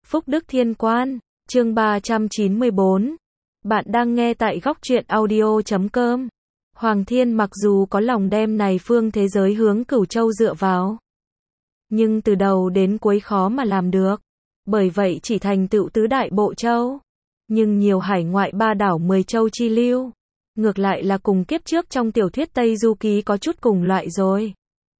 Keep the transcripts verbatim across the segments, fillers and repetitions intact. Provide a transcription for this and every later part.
Phúc Đức Thiên Quan, chương ba trăm chín mươi bốn. Bạn đang nghe tại góc truyện audio chấm com. Hoàng Thiên mặc dù có lòng đem này phương thế giới hướng Cửu Châu dựa vào, nhưng từ đầu đến cuối khó mà làm được. Bởi vậy chỉ thành tựu tứ đại bộ châu, nhưng nhiều hải ngoại ba đảo mười châu chi lưu. Ngược lại là cùng kiếp trước trong tiểu thuyết Tây Du Ký có chút cùng loại rồi.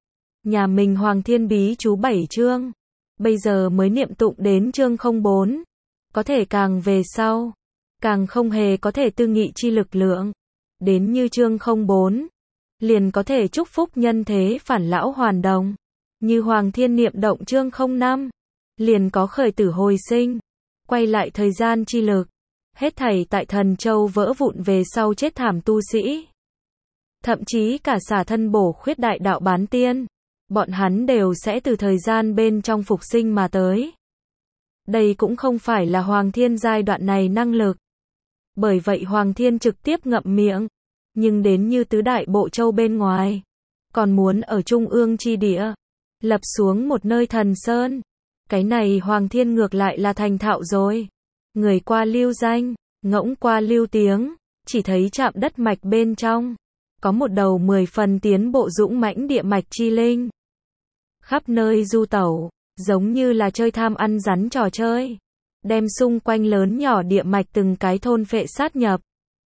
Nhà mình Hoàng Thiên bí chú bảy chương, bây giờ mới niệm tụng đến chương không bốn. Có thể càng về sau, càng không hề có thể tư nghị chi lực lượng. Đến như chương không bốn, liền có thể chúc phúc nhân thế phản lão hoàn đồng. Như Hoàng Thiên niệm động chương không năm, liền có khởi tử hồi sinh, quay lại thời gian chi lực. Hết thảy tại Thần Châu vỡ vụn về sau chết thảm tu sĩ, thậm chí cả xả thân bổ khuyết đại đạo bán tiên, bọn hắn đều sẽ từ thời gian bên trong phục sinh mà tới. Đây cũng không phải là Hoàng Thiên giai đoạn này năng lực. Bởi vậy Hoàng Thiên trực tiếp ngậm miệng, nhưng đến như tứ đại bộ châu bên ngoài, còn muốn ở trung ương chi địa, lập xuống một nơi thần sơn. Cái này Hoàng Thiên ngược lại là thành thạo rồi. Người qua lưu danh, ngỗng qua lưu tiếng, chỉ thấy chạm đất mạch bên trong, có một đầu mười phần tiến bộ dũng mãnh địa mạch chi linh. Khắp nơi du tẩu, giống như là chơi tham ăn rắn trò chơi, đem xung quanh lớn nhỏ địa mạch từng cái thôn phệ sát nhập.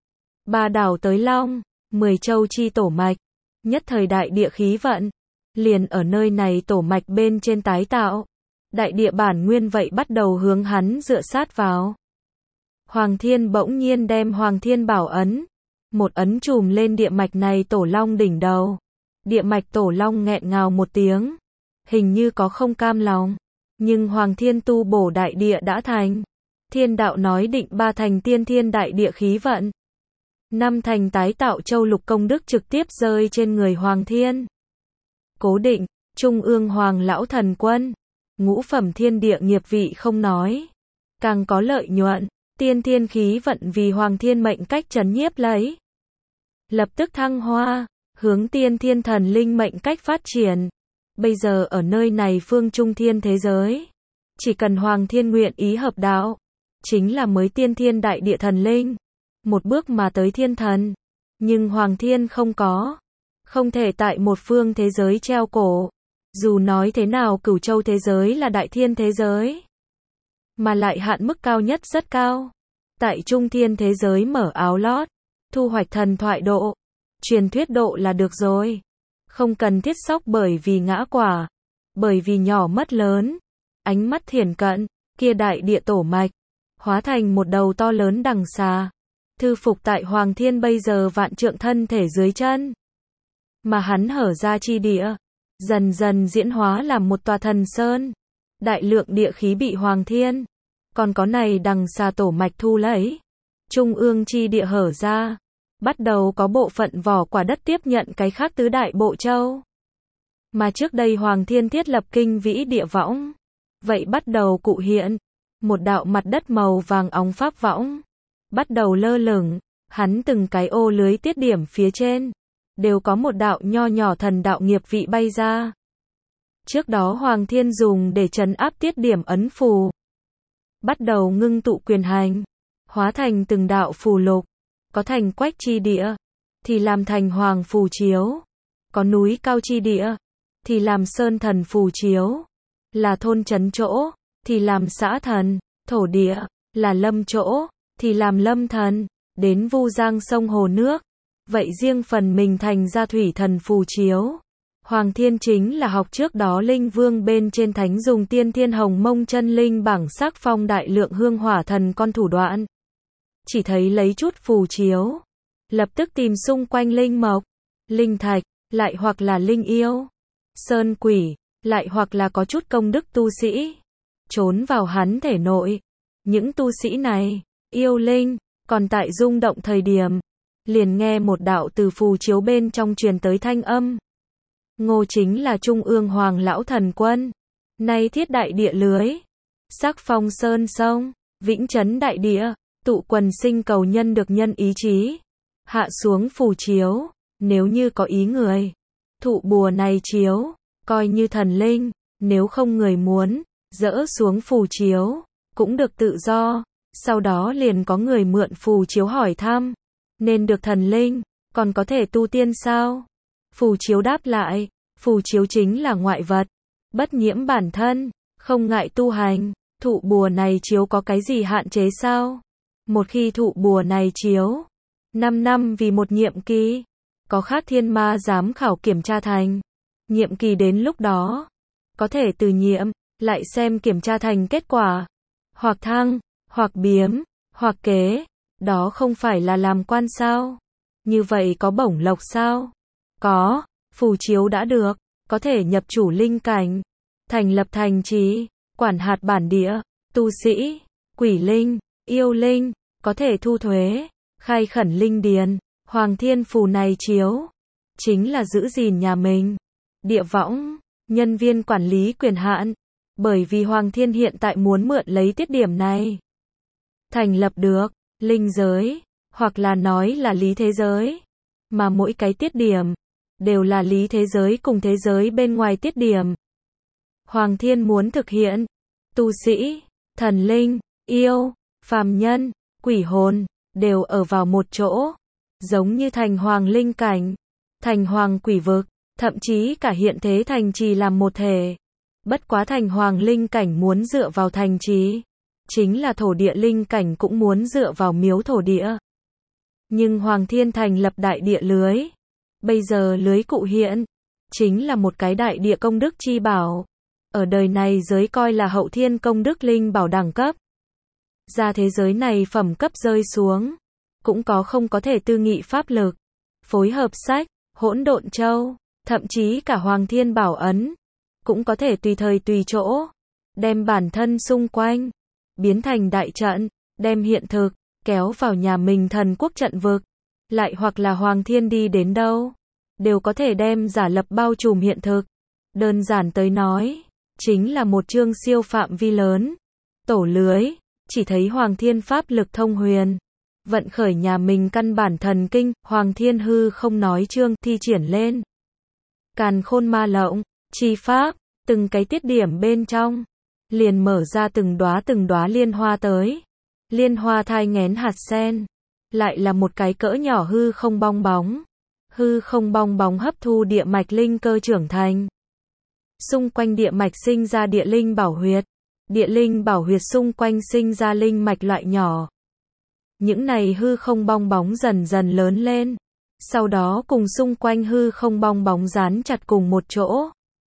Ba đảo tới long, mười châu chi tổ mạch, nhất thời đại địa khí vận, liền ở nơi này tổ mạch bên trên tái tạo. Đại địa bản nguyên vậy bắt đầu hướng hắn dựa sát vào. Hoàng Thiên bỗng nhiên đem Hoàng Thiên bảo ấn, một ấn chùm lên địa mạch này tổ long đỉnh đầu. Địa mạch tổ long nghẹn ngào một tiếng, hình như có không cam lòng, nhưng Hoàng Thiên tu bổ đại địa đã thành. Thiên đạo nói định ba thành tiên thiên đại địa khí vận, năm thành tái tạo châu lục công đức trực tiếp rơi trên người Hoàng Thiên. Cố định, trung ương Hoàng lão thần quân, ngũ phẩm thiên địa nghiệp vị không nói, càng có lợi nhuận, tiên thiên khí vận vì Hoàng Thiên mệnh cách trấn nhiếp lấy. Lập tức thăng hoa, hướng tiên thiên thần linh mệnh cách phát triển. Bây giờ ở nơi này phương trung thiên thế giới, chỉ cần Hoàng Thiên nguyện ý hợp đạo, chính là mới tiên thiên đại địa thần linh, một bước mà tới thiên thần. Nhưng Hoàng Thiên không có, không thể tại một phương thế giới treo cổ. Dù nói thế nào Cửu Châu thế giới là đại thiên thế giới, mà lại hạn mức cao nhất rất cao. Tại trung thiên thế giới mở áo lót, thu hoạch thần thoại độ, truyền thuyết độ là được rồi. Không cần thiết sốc bởi vì ngã quả, bởi vì nhỏ mất lớn. Ánh mắt thiển cận, kia đại địa tổ mạch, hóa thành một đầu to lớn đằng xà, thư phục tại Hoàng Thiên bây giờ vạn trượng thân thể dưới chân. Mà hắn hở ra chi địa, dần dần diễn hóa làm một tòa thần sơn. Đại lượng địa khí bị Hoàng Thiên, còn có này đằng xà tổ mạch thu lấy. Trung ương chi địa hở ra, bắt đầu có bộ phận vỏ quả đất tiếp nhận cái khác tứ đại bộ châu. Mà trước đây Hoàng Thiên thiết lập kinh vĩ địa võng, vậy bắt đầu cụ hiện. Một đạo mặt đất màu vàng óng pháp võng, bắt đầu lơ lửng, hắn từng cái ô lưới tiết điểm phía trên, đều có một đạo nho nhỏ thần đạo nghiệp vị bay ra. Trước đó Hoàng Thiên dùng để trấn áp tiết điểm ấn phù, bắt đầu ngưng tụ quyền hành, hóa thành từng đạo phù lục. Có thành quách chi địa, thì làm thành hoàng phù chiếu. Có núi cao chi địa, thì làm sơn thần phù chiếu. Là thôn trấn chỗ, thì làm xã thần. Thổ địa, là lâm chỗ, thì làm lâm thần. Đến vu giang sông hồ nước, vậy riêng phần mình thành ra thủy thần phù chiếu. Hoàng Thiên chính là học trước đó linh vương bên trên thánh dùng tiên thiên hồng mông chân linh bảng sắc phong đại lượng hương hỏa thần con thủ đoạn. Chỉ thấy lấy chút phù chiếu, lập tức tìm xung quanh linh mộc, linh thạch, lại hoặc là linh yêu, sơn quỷ, lại hoặc là có chút công đức tu sĩ, trốn vào hắn thể nội. Những tu sĩ này, yêu linh, còn tại rung động thời điểm, liền nghe một đạo từ phù chiếu bên trong truyền tới thanh âm. Ngô chính là trung ương Hoàng lão thần quân, nay thiết đại địa lưới, sắc phong sơn sông, vĩnh trấn đại địa, tụ quần sinh cầu nhân được nhân ý chí, hạ xuống phù chiếu, nếu như có ý người, thụ bùa này chiếu, coi như thần linh, nếu không người muốn, dỡ xuống phù chiếu, cũng được tự do. Sau đó liền có người mượn phù chiếu hỏi thăm, nên được thần linh, còn có thể tu tiên sao? Phù chiếu đáp lại, phù chiếu chính là ngoại vật, bất nhiễm bản thân, không ngại tu hành. Thụ bùa này chiếu có cái gì hạn chế sao? Một khi thụ bùa này chiếu, năm năm vì một nhiệm kỳ, có khác thiên ma giám khảo kiểm tra thành. Nhiệm kỳ đến lúc đó, có thể từ nhiệm, lại xem kiểm tra thành kết quả. Hoặc thăng, hoặc biếm, hoặc kế, đó không phải là làm quan sao? Như vậy có bổng lộc sao? Có, phù chiếu đã được, có thể nhập chủ linh cảnh, thành lập thành trì, quản hạt bản địa, tu sĩ, quỷ linh, yêu linh, có thể thu thuế, khai khẩn linh điền. Hoàng thiên phù này chiếu, chính là giữ gìn nhà mình. Địa võng, nhân viên quản lý quyền hạn, bởi vì Hoàng thiên hiện tại muốn mượn lấy tiết điểm này, thành lập được, linh giới, hoặc là nói là lý thế giới, mà mỗi cái tiết điểm, đều là lý thế giới cùng thế giới bên ngoài tiết điểm. Hoàng thiên muốn thực hiện, tu sĩ, thần linh, yêu, phàm nhân, quỷ hồn, đều ở vào một chỗ, giống như thành hoàng linh cảnh, thành hoàng quỷ vực, thậm chí cả hiện thế thành trì làm một thể. Bất quá thành hoàng linh cảnh muốn dựa vào thành trì, chính là thổ địa linh cảnh cũng muốn dựa vào miếu thổ địa. Nhưng Hoàng thiên thành lập đại địa lưới, bây giờ lưới cụ hiện, chính là một cái đại địa công đức chi bảo. Ở đời này giới coi là hậu thiên công đức linh bảo đẳng cấp. Ra thế giới này phẩm cấp rơi xuống, cũng có không có thể tư nghị pháp lực, phối hợp sách, hỗn độn châu, thậm chí cả Hoàng thiên bảo ấn, cũng có thể tùy thời tùy chỗ, đem bản thân xung quanh, biến thành đại trận, đem hiện thực, kéo vào nhà mình thần quốc trận vực. Lại hoặc là Hoàng thiên đi đến đâu, đều có thể đem giả lập bao trùm hiện thực. Đơn giản tới nói, chính là một chương siêu phạm vi lớn. Tổ lưới, chỉ thấy Hoàng thiên pháp lực thông huyền, vận khởi nhà mình căn bản thần kinh, Hoàng thiên hư không nói chương thi triển lên. Càn khôn ma lộng, chi pháp, từng cái tiết điểm bên trong, liền mở ra từng đóa từng đóa liên hoa tới. Liên hoa thai nghén hạt sen, lại là một cái cỡ nhỏ hư không bong bóng. Hư không bong bóng hấp thu địa mạch linh cơ trưởng thành. Xung quanh địa mạch sinh ra địa linh bảo huyệt. Địa linh bảo huyệt xung quanh sinh ra linh mạch loại nhỏ. Những này hư không bong bóng dần dần lớn lên. Sau đó cùng xung quanh hư không bong bóng dán chặt cùng một chỗ.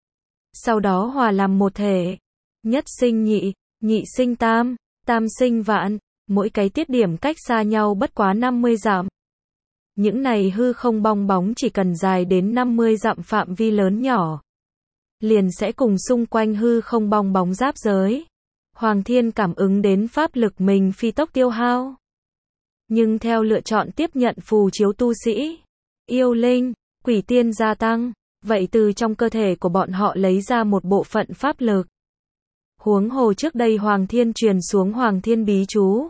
Sau đó hòa làm một thể. Nhất sinh nhị, nhị sinh tam, tam sinh vạn. Mỗi cái tiết điểm cách xa nhau bất quá năm mươi dặm. Những này hư không bong bóng chỉ cần dài đến năm mươi dặm phạm vi lớn nhỏ, liền sẽ cùng xung quanh hư không bong bóng giáp giới. Hoàng thiên cảm ứng đến pháp lực mình phi tốc tiêu hao. Nhưng theo lựa chọn tiếp nhận phù chiếu tu sĩ, yêu linh, quỷ tiên gia tăng, vậy từ trong cơ thể của bọn họ lấy ra một bộ phận pháp lực. Huống hồ trước đây Hoàng thiên truyền xuống Hoàng thiên bí chú,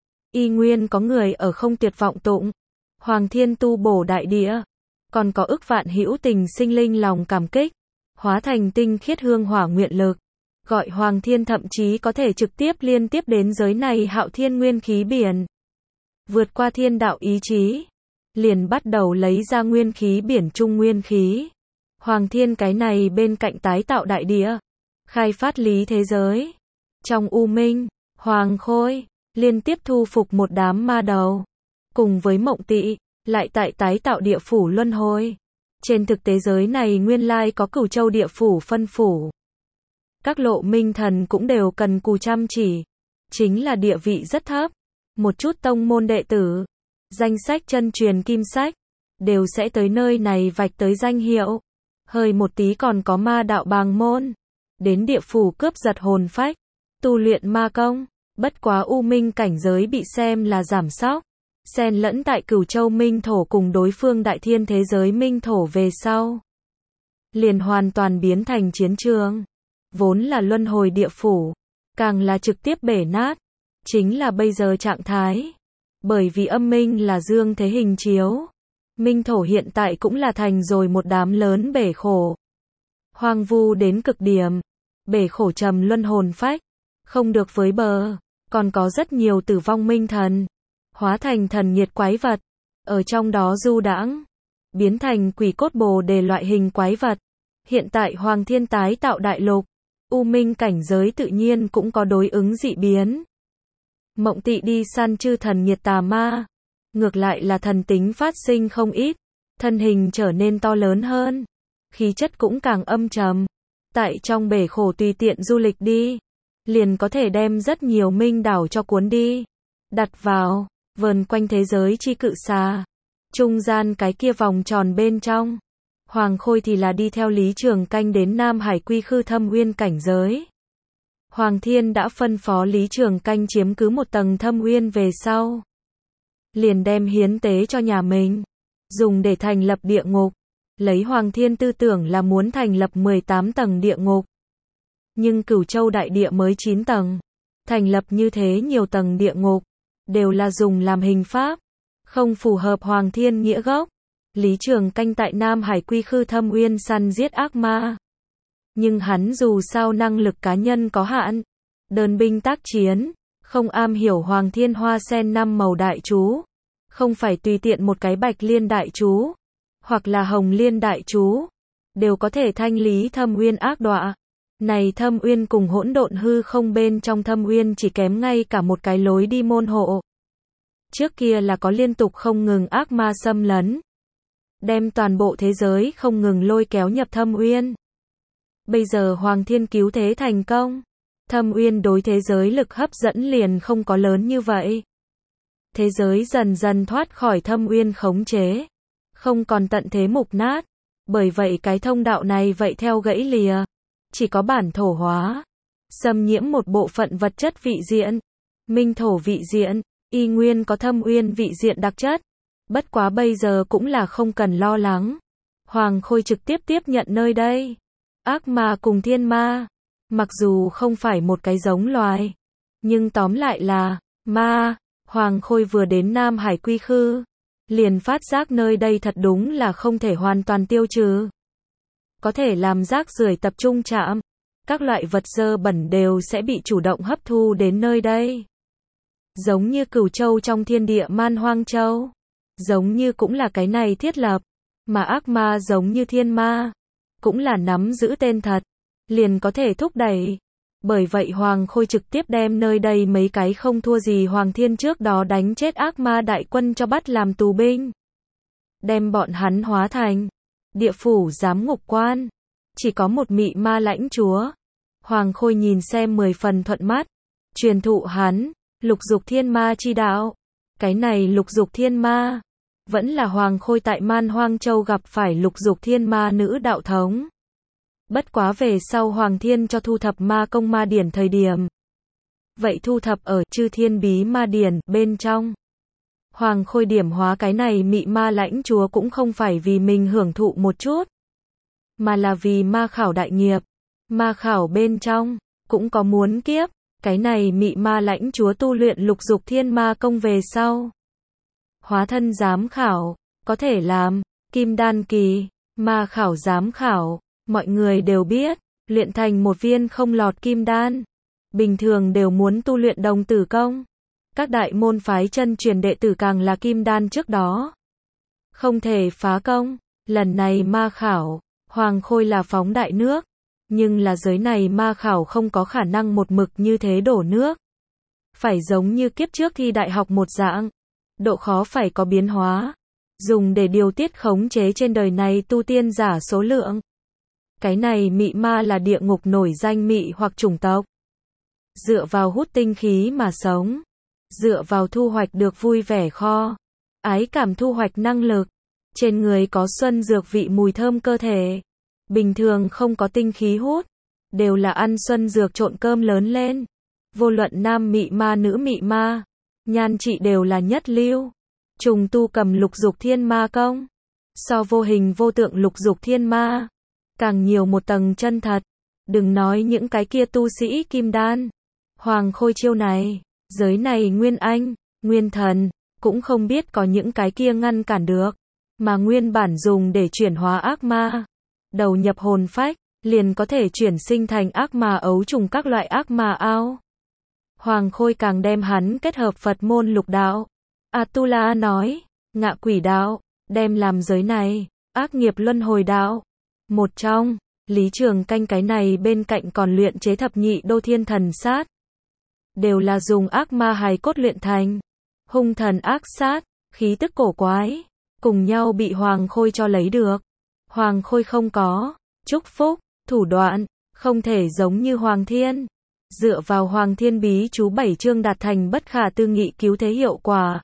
y nguyên có người ở không tuyệt vọng tụng. Hoàng thiên tu bổ đại địa, còn có ức vạn hữu tình sinh linh lòng cảm kích, hóa thành tinh khiết hương hỏa nguyện lực, gọi Hoàng thiên thậm chí có thể trực tiếp liên tiếp đến giới này hạo thiên nguyên khí biển. Vượt qua thiên đạo ý chí, liền bắt đầu lấy ra nguyên khí biển trung nguyên khí. Hoàng thiên cái này bên cạnh tái tạo đại địa, khai phát lý thế giới. Trong u minh, Hoàng khôi liên tiếp thu phục một đám ma đầu, cùng với Mộng Tị, lại tại tái tạo địa phủ luân hồi. Trên thực tế giới này nguyên lai có Cửu Châu địa phủ phân phủ. Các lộ minh thần cũng đều cần cù chăm chỉ, chính là địa vị rất thấp. Một chút tông môn đệ tử, danh sách chân truyền kim sách, đều sẽ tới nơi này vạch tới danh hiệu. Hơi một tí còn có ma đạo bàng môn, đến địa phủ cướp giật hồn phách, tu luyện ma công. Bất quá u minh cảnh giới bị xem là giảm sóc, xen lẫn tại Cửu Châu minh thổ cùng đối phương đại thiên thế giới minh thổ về sau, liền hoàn toàn biến thành chiến trường. Vốn là luân hồi địa phủ, càng là trực tiếp bể nát, chính là bây giờ trạng thái. Bởi vì âm minh là dương thế hình chiếu, minh thổ hiện tại cũng là thành rồi một đám lớn bể khổ, hoang vu đến cực điểm, bể khổ trầm luân hồn phách, không được với bờ, còn có rất nhiều tử vong minh thần, hóa thành thần nghiệt quái vật, ở trong đó du đãng, biến thành quỷ cốt bồ đề loại hình quái vật. Hiện tại Hoàng Thiên tái tạo đại lục, U Minh cảnh giới tự nhiên cũng có đối ứng dị biến. Mộng Tị đi săn chư thần nghiệt tà ma, ngược lại là thần tính phát sinh không ít, thân hình trở nên to lớn hơn, khí chất cũng càng âm trầm. Tại trong bể khổ tùy tiện du lịch đi, liền có thể đem rất nhiều minh đảo cho cuốn đi, đặt vào, vờn quanh thế giới chi cự xà. Trung gian cái kia vòng tròn bên trong, Hoàng Khôi thì là đi theo Lý Trường Canh đến Nam Hải Quy Khư Thâm Uyên cảnh giới. Hoàng Thiên đã phân phó Lý Trường Canh chiếm cứ một tầng Thâm Uyên về sau, liền đem hiến tế cho nhà mình, dùng để thành lập địa ngục. Lấy Hoàng Thiên tư tưởng là muốn thành lập mười tám tầng địa ngục. Nhưng Cửu Châu đại địa mới chín tầng, thành lập như thế nhiều tầng địa ngục, đều là dùng làm hình pháp, không phù hợp Hoàng Thiên nghĩa gốc. Lý Trường Canh tại Nam Hải Quy Khư Thâm Uyên săn giết ác ma. Nhưng hắn dù sao năng lực cá nhân có hạn, đơn binh tác chiến, không am hiểu Hoàng Thiên hoa sen năm màu đại chú, không phải tùy tiện một cái bạch liên đại chú, hoặc là hồng liên đại chú, đều có thể thanh lý Thâm Uyên ác đọa. Này Thâm Uyên cùng hỗn độn hư không bên trong Thâm Uyên chỉ kém ngay cả một cái lối đi môn hộ. Trước kia là có liên tục không ngừng ác ma xâm lấn, đem toàn bộ thế giới không ngừng lôi kéo nhập Thâm Uyên. Bây giờ Hoàng Thiên cứu thế thành công, Thâm Uyên đối thế giới lực hấp dẫn liền không có lớn như vậy. Thế giới dần dần thoát khỏi Thâm Uyên khống chế, không còn tận thế mục nát. Bởi vậy cái thông đạo này vậy theo gãy lìa, chỉ có bản thổ hóa, xâm nhiễm một bộ phận vật chất vị diện, minh thổ vị diện, y nguyên có Thâm Uyên vị diện đặc chất. Bất quá bây giờ cũng là không cần lo lắng. Hoàng Khôi trực tiếp tiếp nhận nơi đây. Ác ma cùng thiên ma, mặc dù không phải một cái giống loài, nhưng tóm lại là ma. Hoàng Khôi vừa đến Nam Hải Quy Khư, liền phát giác nơi đây thật đúng là không thể hoàn toàn tiêu trừ. Có thể làm rác rưởi tập trung chạm, các loại vật dơ bẩn đều sẽ bị chủ động hấp thu đến nơi đây. Giống như Cửu Châu trong thiên địa Man Hoang Châu, giống như cũng là cái này thiết lập, mà ác ma giống như thiên ma, cũng là nắm giữ tên thật, liền có thể thúc đẩy. Bởi vậy Hoàng Khôi trực tiếp đem nơi đây mấy cái không thua gì Hoàng Thiên trước đó đánh chết ác ma đại quân cho bắt làm tù binh. Đem bọn hắn hóa thành địa phủ giám ngục quan. Chỉ có một mị ma lãnh chúa. Hoàng Khôi nhìn xem mười phần thuận mắt. Truyền thụ hắn lục dục thiên ma chi đạo. Cái này lục dục thiên ma, vẫn là Hoàng Khôi tại Man Hoang Châu gặp phải lục dục thiên ma nữ đạo thống. Bất quá về sau Hoàng Thiên cho thu thập ma công ma điển thời điểm, vậy thu thập ở chư thiên bí ma điển bên trong. Hoàng Khôi điểm hóa cái này mị ma lãnh chúa cũng không phải vì mình hưởng thụ một chút, mà là vì ma khảo đại nghiệp. Ma khảo bên trong cũng có muốn kiếp. Cái này mị ma lãnh chúa tu luyện lục dục thiên ma công về sau, hóa thân giám khảo, có thể làm kim đan kỳ. Ma khảo giám khảo, mọi người đều biết, luyện thành một viên không lọt kim đan, bình thường đều muốn tu luyện đồng tử công. Các đại môn phái chân truyền đệ tử càng là kim đan trước đó, không thể phá công. Lần này ma khảo, Hoàng Khôi là phóng đại nước, nhưng là giới này ma khảo không có khả năng một mực như thế đổ nước. Phải giống như kiếp trước thi đại học một dạng, độ khó phải có biến hóa, dùng để điều tiết khống chế trên đời này tu tiên giả số lượng. Cái này mị ma là địa ngục nổi danh mị hoặc chủng tộc. Dựa vào hút tinh khí mà sống, dựa vào thu hoạch được vui vẻ kho, ái cảm thu hoạch năng lực, trên người có xuân dược vị mùi thơm cơ thể. Bình thường không có tinh khí hút, đều là ăn xuân dược trộn cơm lớn lên. Vô luận nam mị ma nữ mị ma, nhan trị đều là nhất lưu. Trùng tu cầm lục dục thiên ma công, so vô hình vô tượng lục dục thiên ma, càng nhiều một tầng chân thật. Đừng nói những cái kia tu sĩ kim đan, Hoàng Khôi chiêu này, giới này nguyên anh, nguyên thần, cũng không biết có những cái kia ngăn cản được, mà nguyên bản dùng để chuyển hóa ác ma, đầu nhập hồn phách, liền có thể chuyển sinh thành ác ma ấu trùng các loại ác ma ao. Hoàng Khôi càng đem hắn kết hợp Phật môn lục đạo. Atula nói, ngạ quỷ đạo, đem làm giới này, ác nghiệp luân hồi đạo. Một trong, Lý Trường Canh cái này bên cạnh còn luyện chế thập nhị đô thiên thần sát. Đều là dùng ác ma hài cốt luyện thành. Hung thần ác sát, khí tức cổ quái, cùng nhau bị Hoàng Khôi cho lấy được. Hoàng Khôi không có chúc phúc, thủ đoạn, không thể giống như Hoàng Thiên. Dựa vào Hoàng Thiên bí chú bảy chương đạt thành bất khả tư nghị cứu thế hiệu quả.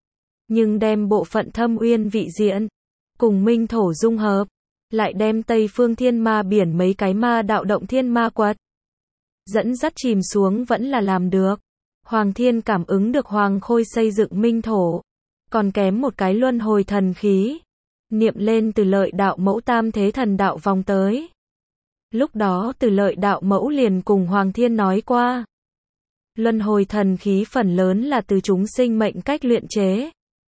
Nhưng đem bộ phận thâm uyên vị diện, cùng minh thổ dung hợp, lại đem Tây Phương Thiên Ma biển mấy cái ma đạo động thiên ma quật. Dẫn dắt chìm xuống vẫn là làm được. Hoàng Thiên cảm ứng được Hoàng Khôi xây dựng minh thổ. Còn kém một cái luân hồi thần khí. Niệm lên Từ Lợi đạo mẫu tam thế thần đạo vòng tới. Lúc đó Từ Lợi đạo mẫu liền cùng Hoàng Thiên nói qua. Luân hồi thần khí phần lớn là từ chúng sinh mệnh cách luyện chế.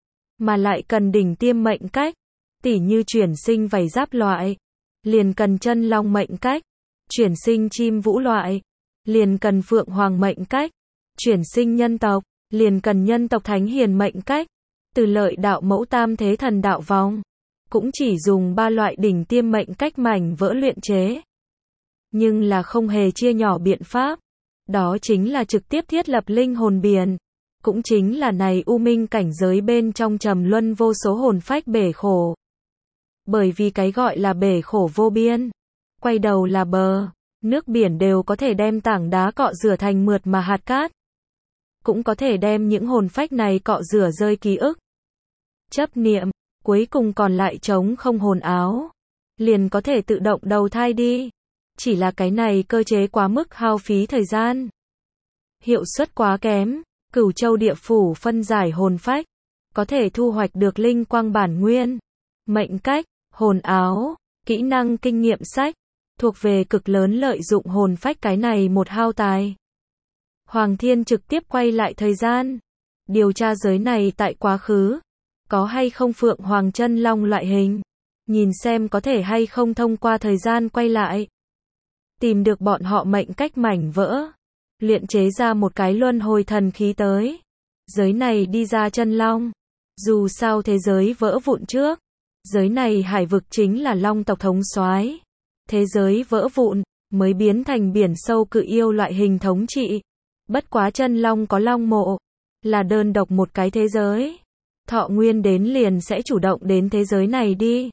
Mà lại cần đỉnh tiêm mệnh cách. Tỉ như chuyển sinh vảy giáp loại. Liền cần chân long mệnh cách. Chuyển sinh chim vũ loại. Liền cần phượng hoàng mệnh cách. Chuyển sinh nhân tộc. Liền cần nhân tộc thánh hiền mệnh cách. Từ Lợi đạo mẫu tam thế thần đạo vòng. Cũng chỉ dùng ba loại đỉnh tiêm mệnh cách mảnh vỡ luyện chế. Nhưng là không hề chia nhỏ biện pháp. Đó chính là trực tiếp thiết lập linh hồn biển. Cũng chính là này u minh cảnh giới bên trong trầm luân vô số hồn phách bể khổ. Bởi vì cái gọi là bể khổ vô biên. Quay đầu là bờ. Nước biển đều có thể đem tảng đá cọ rửa thành mượt mà hạt cát. Cũng có thể đem những hồn phách này cọ rửa rơi ký ức. Chấp niệm. Cuối cùng còn lại trống không hồn áo. Liền có thể tự động đầu thai đi. Chỉ là cái này cơ chế quá mức hao phí thời gian. Hiệu suất quá kém. Cửu Châu địa phủ phân giải hồn phách. Có thể thu hoạch được linh quang bản nguyên. Mệnh cách, hồn áo, kỹ năng kinh nghiệm sách. Thuộc về cực lớn lợi dụng hồn phách cái này một hao tài. Hoàng Thiên trực tiếp quay lại thời gian. Điều tra giới này tại quá khứ. Có hay không phượng hoàng chân long loại hình. Nhìn xem có thể hay không thông qua thời gian quay lại. Tìm được bọn họ mệnh cách mảnh vỡ. Luyện chế ra một cái luân hồi thần khí tới. Giới này đi ra chân long. Dù sao thế giới vỡ vụn trước. Giới này hải vực chính là long tộc thống soái. Thế giới vỡ vụn, mới biến thành biển sâu cự yêu loại hình thống trị. Bất quá chân long có long mộ. Là đơn độc một cái thế giới. Thọ nguyên đến liền sẽ chủ động đến thế giới này đi.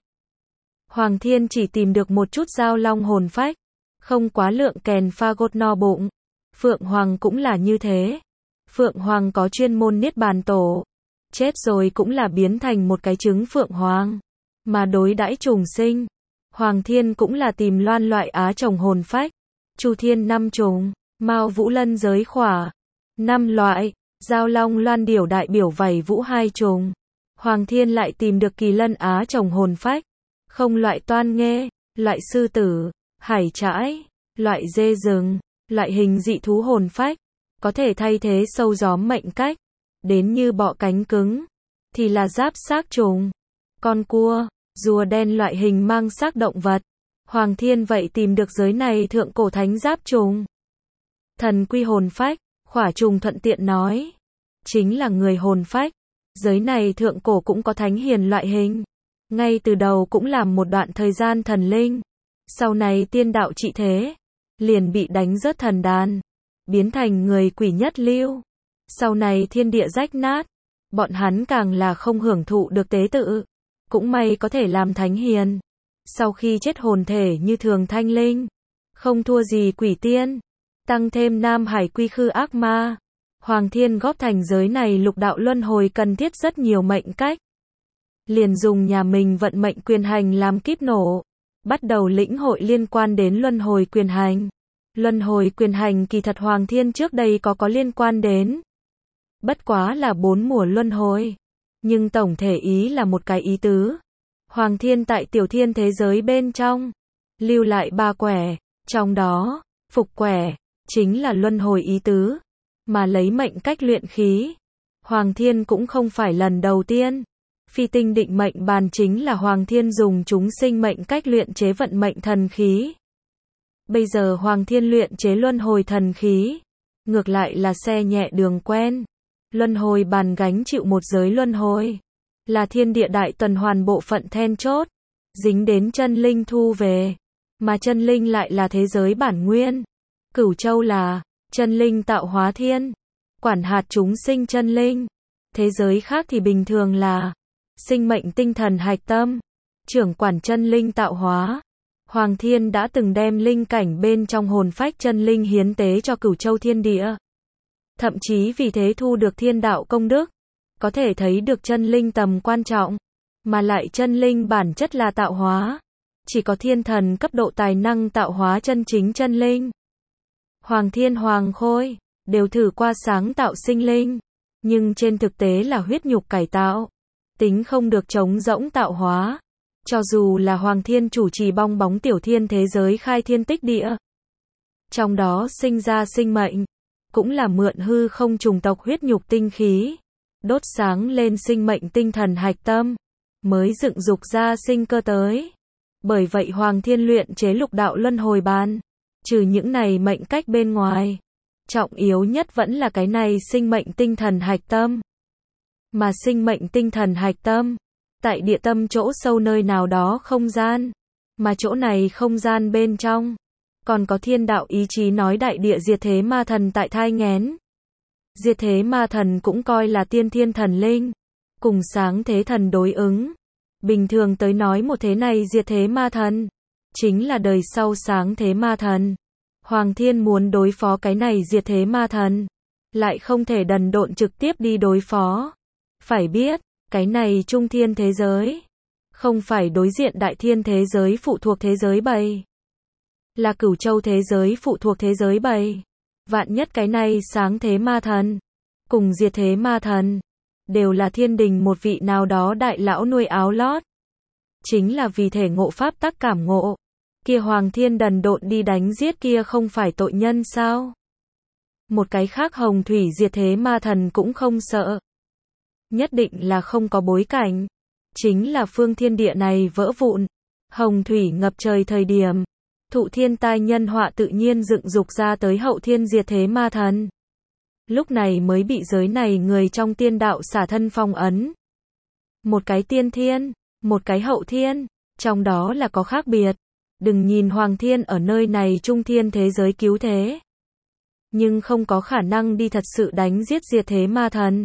Hoàng Thiên chỉ tìm được một chút giao long hồn phách. Không quá lượng kèn pha gột no bụng. Phượng Hoàng cũng là như thế. Phượng Hoàng có chuyên môn niết bàn tổ. Chết rồi cũng là biến thành một cái trứng Phượng Hoàng. Mà đối đãi trùng sinh. Hoàng Thiên cũng là tìm loan loại á trồng hồn phách. Chu Thiên năm trùng. Mao Vũ Lân giới khỏa. Năm loại. Giao long loan điểu đại biểu vảy vũ hai trùng. Hoàng Thiên lại tìm được kỳ lân á trồng hồn phách. Không loại toan nghê. Loại sư tử. Hải trãi. Loại dê rừng. Loại hình dị thú hồn phách. Có thể thay thế sâu gióm mệnh cách. Đến như bọ cánh cứng. Thì là giáp xác trùng. Con cua. Rùa đen loại hình mang xác động vật. Hoàng Thiên vậy tìm được giới này thượng cổ thánh giáp trùng. Thần quy hồn phách. Khỏa trùng thuận tiện nói. Chính là người hồn phách. Giới này thượng cổ cũng có thánh hiền loại hình. Ngay từ đầu cũng làm một đoạn thời gian thần linh. Sau này tiên đạo trị thế. Liền bị đánh rớt thần đàn. Biến thành người quỷ nhất lưu. Sau này thiên địa rách nát. Bọn hắn càng là không hưởng thụ được tế tự. Cũng may có thể làm thánh hiền. Sau khi chết hồn thể như thường thanh linh. Không thua gì quỷ tiên. Tăng thêm Nam Hải quy khư ác ma. Hoàng Thiên góp thành giới này lục đạo luân hồi cần thiết rất nhiều mệnh cách. Liền dùng nhà mình vận mệnh quyền hành làm kíp nổ. Bắt đầu lĩnh hội liên quan đến luân hồi quyền hành. Luân hồi quyền hành kỳ thật Hoàng Thiên trước đây có có liên quan đến. Bất quá là bốn mùa luân hồi. Nhưng tổng thể ý là một cái ý tứ. Hoàng Thiên tại tiểu thiên thế giới bên trong. Lưu lại ba quẻ. Trong đó, phục quẻ. Chính là luân hồi ý tứ. Mà lấy mệnh cách luyện khí. Hoàng Thiên cũng không phải lần đầu tiên. Phi tinh định mệnh bàn chính là Hoàng Thiên dùng chúng sinh mệnh cách luyện chế vận mệnh thần khí. Bây giờ Hoàng Thiên luyện chế luân hồi thần khí. ngược lại là xe nhẹ đường quen. Luân hồi bàn gánh chịu một giới luân hồi, là thiên địa đại tuần hoàn bộ phận then chốt, dính đến chân linh thu về, mà chân linh lại là thế giới bản nguyên. Cửu châu là chân linh tạo hóa thiên, quản hạt chúng sinh chân linh. Thế giới khác thì bình thường là sinh mệnh tinh thần hạch tâm, trưởng quản chân linh tạo hóa. Hoàng Thiên đã từng đem linh cảnh bên trong hồn phách chân linh hiến tế cho cửu châu thiên địa. Thậm chí vì thế thu được thiên đạo công đức. Có thể thấy được chân linh tầm quan trọng. Mà lại chân linh bản chất là tạo hóa. Chỉ có thiên thần cấp độ tài năng tạo hóa chân chính chân linh. Hoàng Thiên Hoàng Khôi đều thử qua sáng tạo sinh linh. Nhưng trên thực tế là huyết nhục cải tạo. Tính không được trống rỗng tạo hóa. Cho dù là Hoàng Thiên chủ trì bong bóng tiểu thiên thế giới khai thiên tích địa. Trong đó sinh ra sinh mệnh. Cũng là mượn hư không trùng tộc huyết nhục tinh khí. Đốt sáng lên sinh mệnh tinh thần hạch tâm. Mới dựng dục ra sinh cơ tới. Bởi vậy Hoàng Thiên luyện chế lục đạo luân hồi bàn. Trừ những này mệnh cách bên ngoài. Trọng yếu nhất vẫn là cái này sinh mệnh tinh thần hạch tâm. Mà sinh mệnh tinh thần hạch tâm. Tại địa tâm chỗ sâu nơi nào đó không gian. Mà chỗ này không gian bên trong. Còn có thiên đạo ý chí nói đại địa diệt thế ma thần tại thai nghén. Diệt thế ma thần cũng coi là tiên thiên thần linh. Cùng sáng thế thần đối ứng. Bình thường tới nói một thế này diệt thế ma thần. Chính là đời sau sáng thế ma thần. Hoàng Thiên muốn đối phó cái này diệt thế ma thần. Lại không thể đần độn trực tiếp đi đối phó. Phải biết, cái này trung thiên thế giới. Không phải đối diện đại thiên thế giới phụ thuộc thế giới bầy. Là cửu châu thế giới phụ thuộc thế giới bầy. Vạn nhất cái này sáng thế ma thần. Cùng diệt thế ma thần. Đều là thiên đình một vị nào đó đại lão nuôi áo lót. Chính là vì thể ngộ pháp tắc cảm ngộ. Kia Hoàng Thiên đần độn đi đánh giết kia không phải tội nhân sao? Một cái khác hồng thủy diệt thế ma thần cũng không sợ. Nhất định là không có bối cảnh. Chính là phương thiên địa này vỡ vụn. Hồng thủy ngập trời thời điểm. Thụ thiên tai nhân họa tự nhiên dựng dục ra tới hậu thiên diệt thế ma thần. Lúc này mới bị giới này người trong tiên đạo xả thân phong ấn. Một cái tiên thiên, một cái hậu thiên. Trong đó là có khác biệt. Đừng nhìn Hoàng Thiên ở nơi này trung thiên thế giới cứu thế. Nhưng không có khả năng đi thật sự đánh giết diệt thế ma thần.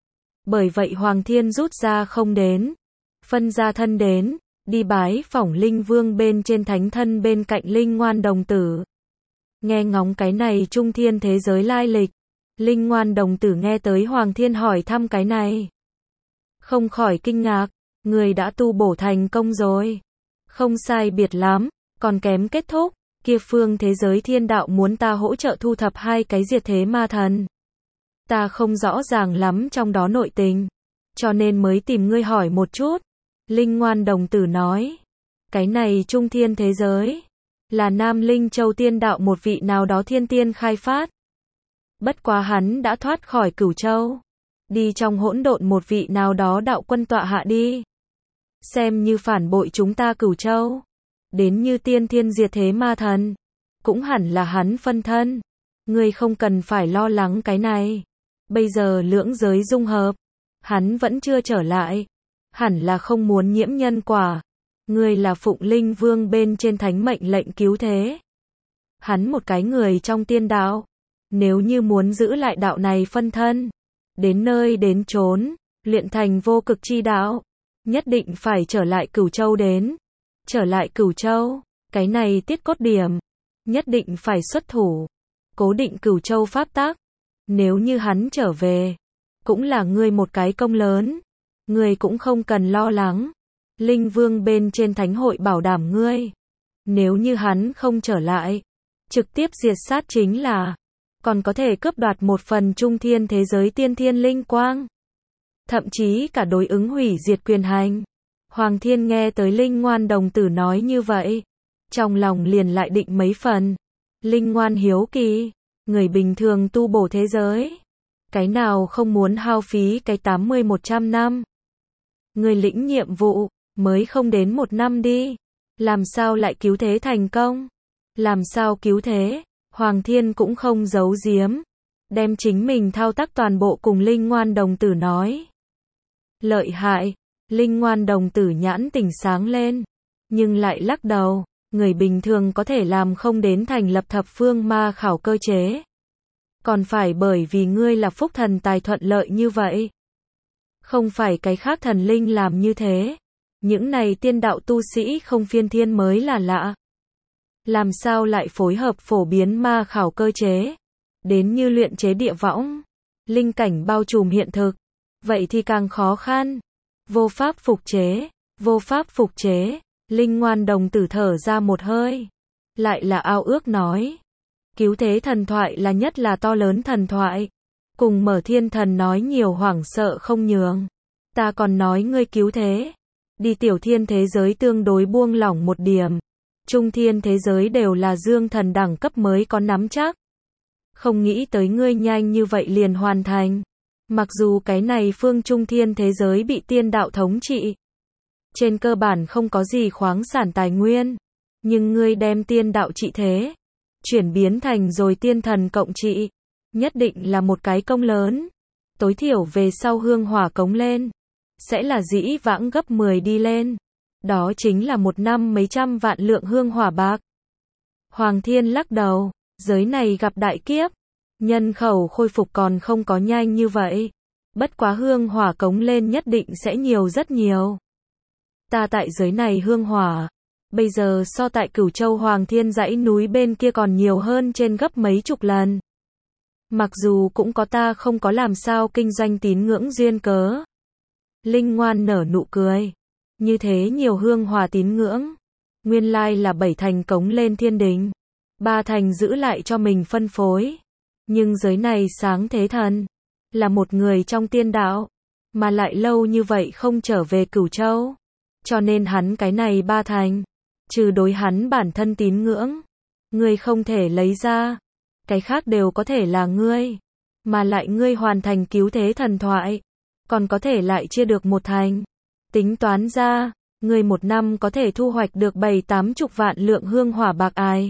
Bởi vậy Hoàng Thiên rút ra không đến. Phân ra thân đến. Đi bái phỏng linh vương bên trên thánh thân bên cạnh linh ngoan đồng tử. Nghe ngóng cái này trung thiên thế giới lai lịch. Linh ngoan đồng tử nghe tới Hoàng Thiên hỏi thăm cái này. Không khỏi kinh ngạc. Người đã tu bổ thành công rồi. Không sai biệt lắm. Còn kém kết thúc. Kia phương thế giới thiên đạo muốn ta hỗ trợ thu thập hai cái diệt thế ma thần. Ta không rõ ràng lắm trong đó nội tình. Cho nên mới tìm ngươi hỏi một chút. Linh ngoan đồng tử nói. Cái này trung thiên thế giới. Là Nam Linh Châu tiên đạo một vị nào đó thiên tiên khai phát. Bất quá hắn đã thoát khỏi cửu châu. Đi trong hỗn độn một vị nào đó đạo quân tọa hạ đi. Xem như phản bội chúng ta cửu châu. Đến như tiên thiên diệt thế ma thần. Cũng hẳn là hắn phân thân. Ngươi không cần phải lo lắng cái này. Bây giờ lưỡng giới dung hợp. Hắn vẫn chưa trở lại. Hẳn là không muốn nhiễm nhân quả. Ngươi là Phụng Linh Vương bên trên thánh mệnh lệnh cứu thế. Hắn một cái người trong tiên đạo. Nếu như muốn giữ lại đạo này phân thân. Đến nơi đến chốn. Luyện thành vô cực chi đạo. Nhất định phải trở lại cửu châu đến. Trở lại cửu châu. Cái này tiết cốt điểm. Nhất định phải xuất thủ. Cố định cửu châu pháp tắc. Nếu như hắn trở về. Cũng là ngươi một cái công lớn. Ngươi cũng không cần lo lắng. Linh Vương bên trên thánh hội bảo đảm ngươi. Nếu như hắn không trở lại. Trực tiếp diệt sát chính là. Còn có thể cướp đoạt một phần trung thiên thế giới tiên thiên linh quang. Thậm chí cả đối ứng hủy diệt quyền hành. Hoàng Thiên nghe tới Linh ngoan đồng tử nói như vậy. Trong lòng liền lại định mấy phần. Linh ngoan hiếu kỳ. Người bình thường tu bổ thế giới. Cái nào không muốn hao phí cái tám mươi một trăm năm. Người lĩnh nhiệm vụ. Mới không đến một năm đi. Làm sao lại cứu thế thành công? Làm sao cứu thế? Hoàng Thiên cũng không giấu giếm. đem chính mình thao tác toàn bộ cùng Linh Ngoan đồng tử nói. Lợi hại, Linh Ngoan đồng tử nhãn tỉnh sáng lên, nhưng lại lắc đầu, người bình thường có thể làm không đến thành lập thập phương ma khảo cơ chế. Còn phải bởi vì ngươi là phúc thần tài thuận lợi như vậy. Không phải cái khác thần linh làm như thế. Những này tiên đạo tu sĩ không phiên thiên mới là lạ. Làm sao lại phối hợp phổ biến ma khảo cơ chế, đến như luyện chế địa võng, linh cảnh bao trùm hiện thực. Vậy thì càng khó khăn. Vô pháp phục chế, vô pháp phục chế. Linh Ngoan đồng tử thở ra một hơi. Lại là ao ước nói. Cứu thế thần thoại là nhất là to lớn thần thoại. Cùng Mở Thiên Thần nói nhiều hoảng sợ không nhường. Ta còn nói ngươi cứu thế. Đi tiểu thiên thế giới tương đối buông lỏng một điểm. Trung thiên thế giới đều là dương thần đẳng cấp mới có nắm chắc. Không nghĩ tới ngươi nhanh như vậy liền hoàn thành. Mặc dù cái này phương trung thiên thế giới bị tiên đạo thống trị. Trên cơ bản không có gì khoáng sản tài nguyên. Nhưng ngươi đem tiên đạo trị thế. Chuyển biến thành rồi tiên thần cộng trị. Nhất định là một cái công lớn. Tối thiểu về sau hương hỏa cống lên. Sẽ là dĩ vãng gấp mười đi lên. Đó chính là một năm mấy trăm vạn lượng hương hỏa bạc. Hoàng Thiên lắc đầu. Giới này gặp đại kiếp. Nhân khẩu khôi phục còn không có nhanh như vậy. Bất quá hương hỏa cống lên nhất định sẽ nhiều rất nhiều. Ta tại giới này hương hỏa. Bây giờ so tại Cửu Châu Hoàng Thiên dãy núi bên kia còn nhiều hơn trên gấp mấy chục lần. Mặc dù cũng có ta không có làm sao kinh doanh tín ngưỡng duyên cớ. Linh Ngoan nở nụ cười. Như thế nhiều hương hỏa tín ngưỡng. Nguyên lai là bảy thành cống lên thiên đình. Ba thành giữ lại cho mình phân phối. Nhưng giới này sáng thế thần. Là một người trong tiên đạo. Mà lại lâu như vậy không trở về Cửu Châu. Cho nên hắn cái này ba thành. Trừ đối hắn bản thân tín ngưỡng. Ngươi không thể lấy ra. Cái khác đều có thể là ngươi. Mà lại ngươi hoàn thành cứu thế thần thoại. Còn có thể lại chia được một thành. Tính toán ra. Ngươi một năm có thể thu hoạch được bảy tám chục vạn lượng hương hỏa bạc ai.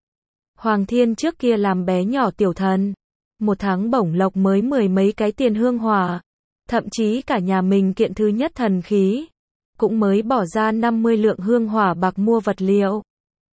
Hoàng Thiên trước kia làm bé nhỏ tiểu thần. Một tháng bổng lộc mới mười mấy cái tiền hương hỏa. Thậm chí cả nhà mình kiện thứ nhất thần khí. Cũng mới bỏ ra năm mươi lượng hương hỏa bạc mua vật liệu.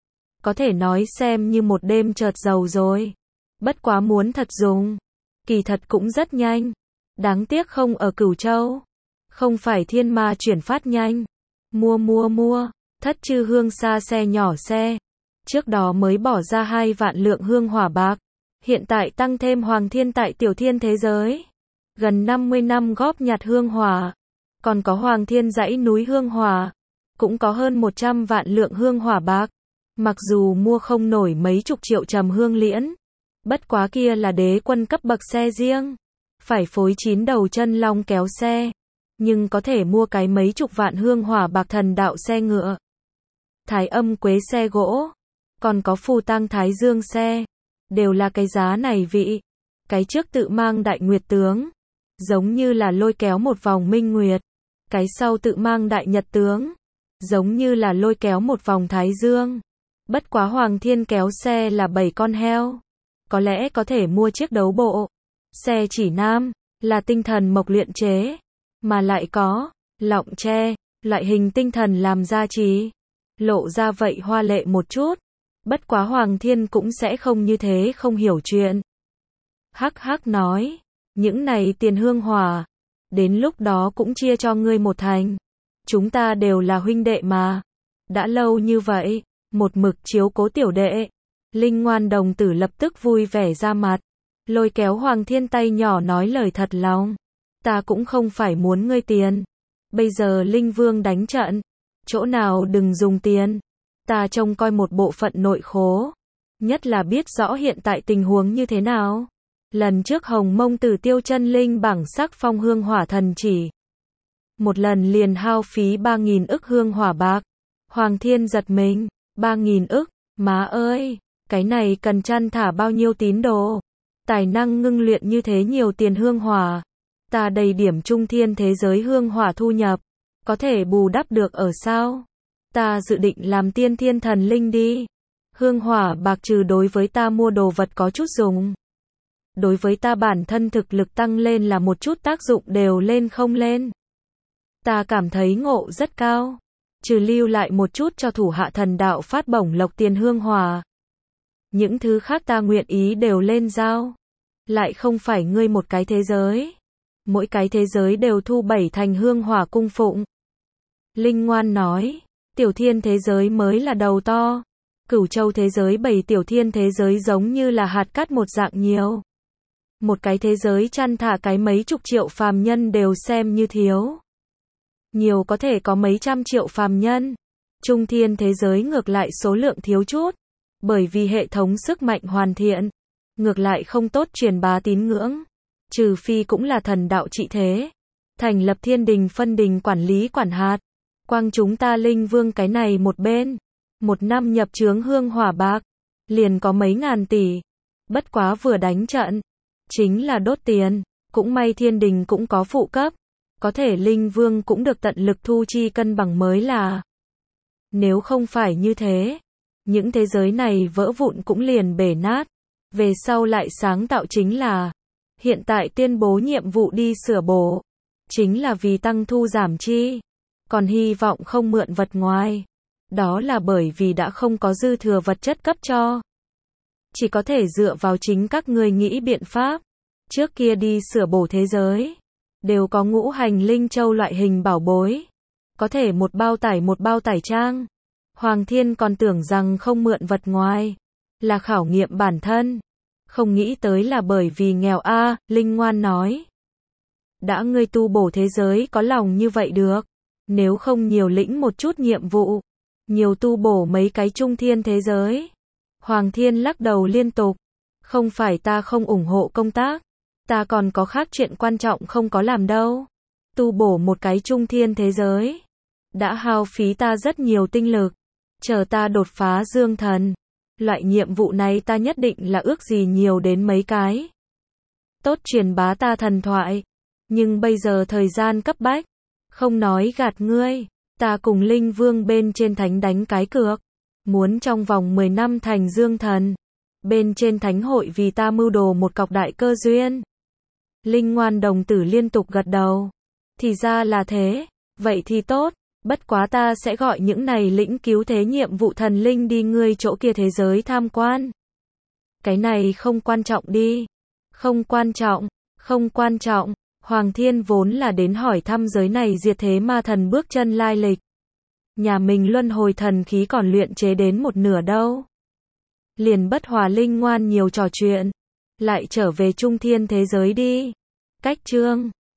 Có thể nói xem như một đêm chợt giàu rồi. Bất quá muốn thật dùng. Kỳ thật cũng rất nhanh. Đáng tiếc không ở Cửu Châu. Không phải thiên ma chuyển phát nhanh. Mua mua mua. Thất chư hương xa xe nhỏ xe. Trước đó mới bỏ ra hai vạn lượng hương hỏa bạc. Hiện tại tăng thêm Hoàng Thiên tại tiểu thiên thế giới. Gần năm mươi năm góp nhặt hương hỏa. Còn có Hoàng Thiên dãy núi hương hỏa. Cũng có hơn một trăm vạn lượng hương hỏa bạc. Mặc dù mua không nổi mấy chục triệu trầm hương liễn. Bất quá kia là đế quân cấp bậc xe riêng. Phải phối chín đầu chân long kéo xe. Nhưng có thể mua cái mấy chục vạn hương hỏa bạc thần đạo xe ngựa. Thái âm quế xe gỗ. Còn có phù tăng thái dương xe. Đều là cái giá này vị. Cái trước tự mang đại nguyệt tướng. Giống như là lôi kéo một vòng minh nguyệt. Cái sau tự mang đại nhật tướng. Giống như là lôi kéo một vòng thái dương. Bất quá Hoàng Thiên kéo xe là bảy con heo. Có lẽ có thể mua chiếc đấu bộ. Xe chỉ nam. Là tinh thần mộc luyện chế. Mà lại có. Lọng tre. Loại hình tinh thần làm gia trì. Lộ ra vậy hoa lệ một chút. Bất quá Hoàng Thiên cũng sẽ không như thế không hiểu chuyện. Hắc hắc nói. Những này tiền hương hỏa. Đến lúc đó cũng chia cho ngươi một thành. Chúng ta đều là huynh đệ mà. Đã lâu như vậy. Một mực chiếu cố tiểu đệ. Linh Ngoan đồng tử lập tức vui vẻ ra mặt. Lôi kéo Hoàng Thiên tay nhỏ nói lời thật lòng. Ta cũng không phải muốn ngươi tiền. Bây giờ Linh Vương đánh trận. Chỗ nào đừng dùng tiền. Ta trông coi một bộ phận nội khố. Nhất là biết rõ hiện tại tình huống như thế nào. Lần trước Hồng Mông Tử Tiêu chân linh bảng sắc phong hương hỏa thần chỉ. Một lần liền hao phí ba nghìn ức hương hỏa bạc. Hoàng Thiên giật mình. ba nghìn ức. Má ơi. Cái này cần chăn thả bao nhiêu tín đồ. Tài năng ngưng luyện như thế nhiều tiền hương hỏa. Ta đầy điểm trung thiên thế giới hương hỏa thu nhập. Có thể bù đắp được ở sao? Ta dự định làm tiên thiên thần linh đi. Hương hỏa bạc trừ đối với ta mua đồ vật có chút dùng. đối với ta bản thân thực lực tăng lên là một chút tác dụng đều lên không lên. Ta cảm thấy ngộ rất cao. Trừ lưu lại một chút cho thủ hạ thần đạo phát bổng lộc tiền hương hòa. Những thứ khác ta nguyện ý đều lên giao. Lại không phải ngươi một cái thế giới. Mỗi cái thế giới đều thu bảy thành hương hỏa cung phụng. Linh Ngoan nói, tiểu thiên thế giới mới là đầu to. Cửu châu thế giới bảy tiểu thiên thế giới giống như là hạt cát một dạng nhiều. Một cái thế giới chăn thả cái mấy chục triệu phàm nhân đều xem như thiếu. Nhiều có thể có mấy trăm triệu phàm nhân. Trung thiên thế giới ngược lại số lượng thiếu chút. Bởi vì hệ thống sức mạnh hoàn thiện. Ngược lại không tốt truyền bá tín ngưỡng. Trừ phi cũng là thần đạo trị thế. Thành lập thiên đình phân đình quản lý quản hạt. Quang chúng ta linh vương cái này một bên. Một năm nhập chướng hương hỏa bạc. Liền có mấy ngàn tỷ. Bất quá vừa đánh trận. Chính là đốt tiền. Cũng may thiên đình cũng có phụ cấp. Có thể linh vương cũng được tận lực thu chi cân bằng mới là. Nếu không phải như thế. Những thế giới này vỡ vụn cũng liền bể nát. Về sau lại sáng tạo chính là. Hiện tại tuyên bố nhiệm vụ đi sửa bổ. Chính là vì tăng thu giảm chi. Còn hy vọng không mượn vật ngoài. Đó là bởi vì đã không có dư thừa vật chất cấp cho. Chỉ có thể dựa vào chính các ngươi nghĩ biện pháp. Trước kia đi sửa bổ thế giới. Đều có ngũ hành linh châu loại hình bảo bối. Có thể một bao tải một bao tải trang. Hoàng Thiên còn tưởng rằng không mượn vật ngoài. Là khảo nghiệm bản thân. Không nghĩ tới là bởi vì nghèo a à, Linh Ngoan nói. Đã ngươi tu bổ thế giới có lòng như vậy được. Nếu không nhiều lĩnh một chút nhiệm vụ. Nhiều tu bổ mấy cái trung thiên thế giới. Hoàng Thiên lắc đầu liên tục. Không phải ta không ủng hộ công tác. Ta còn có khác chuyện quan trọng không có làm đâu. Tu bổ một cái trung thiên thế giới. Đã hao phí ta rất nhiều tinh lực. Chờ ta đột phá dương thần. Loại nhiệm vụ này ta nhất định là ước gì nhiều đến mấy cái. Tốt truyền bá ta thần thoại. Nhưng bây giờ thời gian cấp bách. Không nói gạt ngươi. Ta cùng Linh Vương bên trên thánh đánh cái cược. Muốn trong vòng mười năm thành dương thần. Bên trên thánh hội vì ta mưu đồ một cọc đại cơ duyên. Linh Ngoan đồng tử liên tục gật đầu. Thì ra là thế. Vậy thì tốt. Bất quá ta sẽ gọi những này lĩnh cứu thế nhiệm vụ thần linh đi ngươi chỗ kia thế giới tham quan. Cái này không quan trọng đi. Không quan trọng. Không quan trọng. Hoàng Thiên vốn là đến hỏi thăm giới này diệt thế ma thần bước chân lai lịch. Nhà mình luân hồi thần khí còn luyện chế đến một nửa đâu. Liền bất hòa Linh Ngoan nhiều trò chuyện. Lại trở về trung thiên thế giới đi. Cách chương